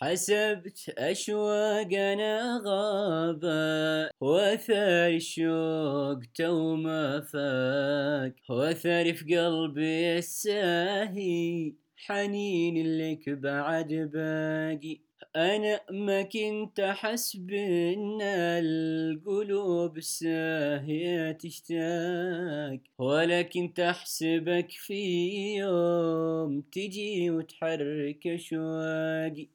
حسبت أشواقنا غابة، وأثار الشوق تو ما فاق، وأثار في قلبي الساهي حنين لك بعد باقي. أنا ما كنت أحسب إن القلوب الساهية تشتاق، ولا كنت أحسبك في يوم تجي وتحرك أشواقي.